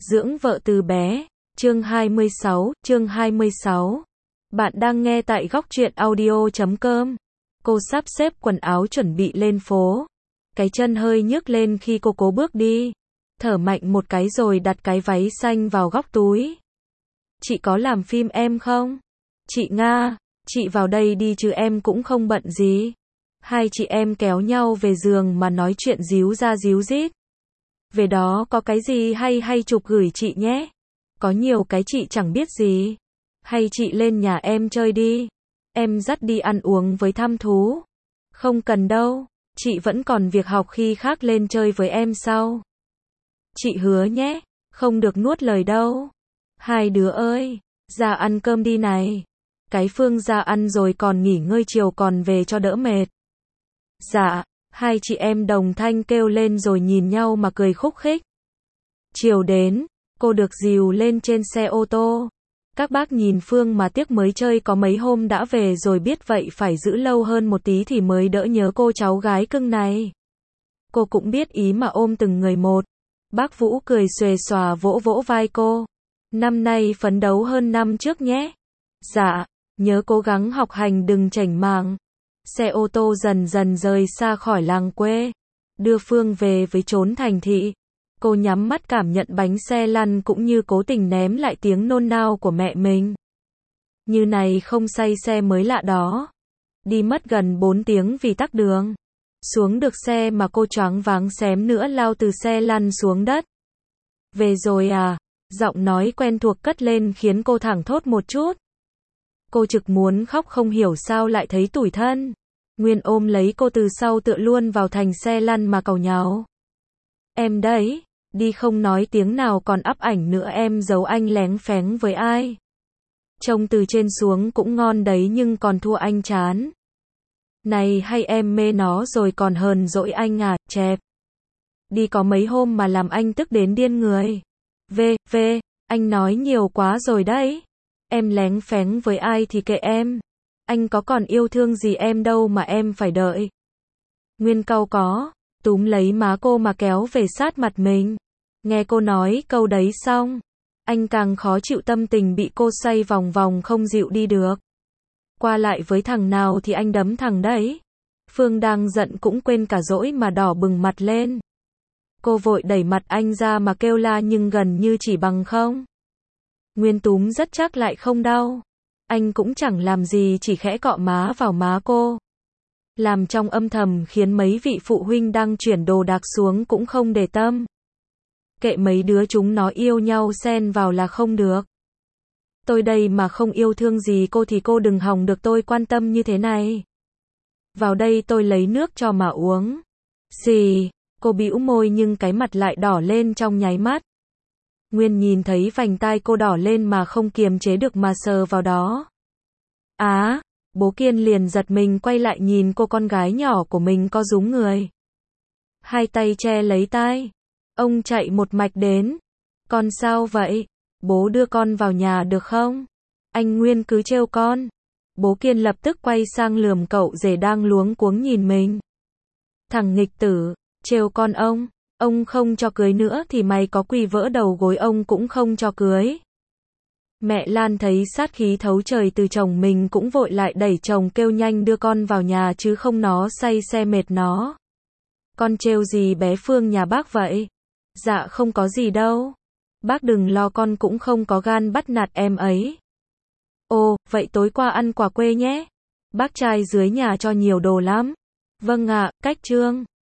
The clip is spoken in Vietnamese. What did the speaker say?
Dưỡng vợ từ bé, chương 26. Bạn đang nghe tại góc truyện audio.com. Cô sắp xếp quần áo chuẩn bị lên phố. Cái chân hơi nhức lên khi cô cố bước đi. Thở mạnh một cái rồi đặt cái váy xanh vào góc túi. Chị có làm phim em không? Chị Nga, chị vào đây đi chứ em cũng không bận gì. Hai chị em kéo nhau về giường mà nói chuyện díu ra díu dít. Về đó có cái gì hay chụp gửi chị nhé. Có nhiều cái chị chẳng biết gì. Hay chị lên nhà em chơi đi. Em dắt đi ăn uống với thăm thú. Không cần đâu, chị vẫn còn việc học khi khác lên chơi với em sau. Chị hứa nhé, không được nuốt lời đâu. Hai đứa ơi, ra ăn cơm đi này. Cái Phương ra ăn rồi còn nghỉ ngơi chiều còn về cho đỡ mệt. Dạ. Hai chị em đồng thanh kêu lên rồi nhìn nhau mà cười khúc khích. Chiều đến, cô được dìu lên trên xe ô tô. Các bác nhìn Phương mà tiếc mới chơi có mấy hôm đã về rồi biết vậy phải giữ lâu hơn một tí thì mới đỡ nhớ cô cháu gái cưng này. Cô cũng biết ý mà ôm từng người một. Bác Vũ cười xuề xòa vỗ vỗ vai cô. Năm nay phấn đấu hơn năm trước nhé. Dạ, nhớ cố gắng học hành đừng chảnh mảng. Xe ô tô dần dần rời xa khỏi làng quê, đưa Phương về với chốn thành thị. Cô nhắm mắt cảm nhận bánh xe lăn cũng như cố tình ném lại tiếng nôn nao của mẹ mình. Như này không say xe mới lạ đó. Đi mất gần 4 tiếng vì tắc đường. Xuống được xe mà cô choáng váng xém nữa lao từ xe lăn xuống đất. Về rồi à? Giọng nói quen thuộc cất lên khiến cô thảng thốt một chút. Cô trực muốn khóc không hiểu sao lại thấy tủi thân. Nguyên ôm lấy cô từ sau tựa luôn vào thành xe lăn mà càu nhàu. Em đấy, đi không nói tiếng nào còn ắp ảnh nữa em giấu anh léng phéng với ai. Trông từ trên xuống cũng ngon đấy nhưng còn thua anh chán. Này hay em mê nó rồi còn hờn dỗi anh à, chẹp. Đi có mấy hôm mà làm anh tức đến điên người. Anh nói nhiều quá rồi đấy. Em léng phéng với ai thì kệ em. Anh có còn yêu thương gì em đâu mà em phải đợi. Nguyên cau có, túm lấy má cô mà kéo về sát mặt mình. Nghe cô nói câu đấy xong, anh càng khó chịu tâm tình bị cô xoay vòng vòng không dịu đi được. Qua lại với thằng nào thì anh đấm thằng đấy. Phương đang giận cũng quên cả dỗi mà đỏ bừng mặt lên. Cô vội đẩy mặt anh ra mà kêu la nhưng gần như chỉ bằng không. Nguyên túm rất chắc lại không đau. Anh cũng chẳng làm gì chỉ khẽ cọ má vào má cô. Làm trong âm thầm khiến mấy vị phụ huynh đang chuyển đồ đạc xuống cũng không để tâm. Kệ mấy đứa chúng nó yêu nhau xen vào là không được. Tôi đây mà không yêu thương gì cô thì cô đừng hòng được tôi quan tâm như thế này. Vào đây tôi lấy nước cho mà uống. Xì, cô bĩu môi nhưng cái mặt lại đỏ lên trong nháy mắt. Nguyên nhìn thấy vành tai cô đỏ lên mà không kiềm chế được mà sờ vào đó. Bố Kiên liền giật mình quay lại nhìn cô con gái nhỏ của mình co rúm người. Hai tay che lấy tai. Ông chạy một mạch đến. Con sao vậy? Bố đưa con vào nhà được không? Anh Nguyên cứ trêu con. Bố Kiên lập tức quay sang lườm cậu rể đang luống cuống nhìn mình. Thằng nghịch tử, trêu con ông không cho cưới nữa thì mày có quỳ vỡ đầu gối ông cũng không cho cưới. Mẹ Lan thấy sát khí thấu trời từ chồng mình cũng vội lại đẩy chồng kêu nhanh đưa con vào nhà chứ không nó say xe mệt nó. Con trêu gì bé Phương nhà bác vậy? Dạ không có gì đâu. Bác đừng lo con cũng không có gan bắt nạt em ấy. Ồ, vậy tối qua ăn quà quê nhé. Bác trai dưới nhà cho nhiều đồ lắm. Vâng ạ, cách trương.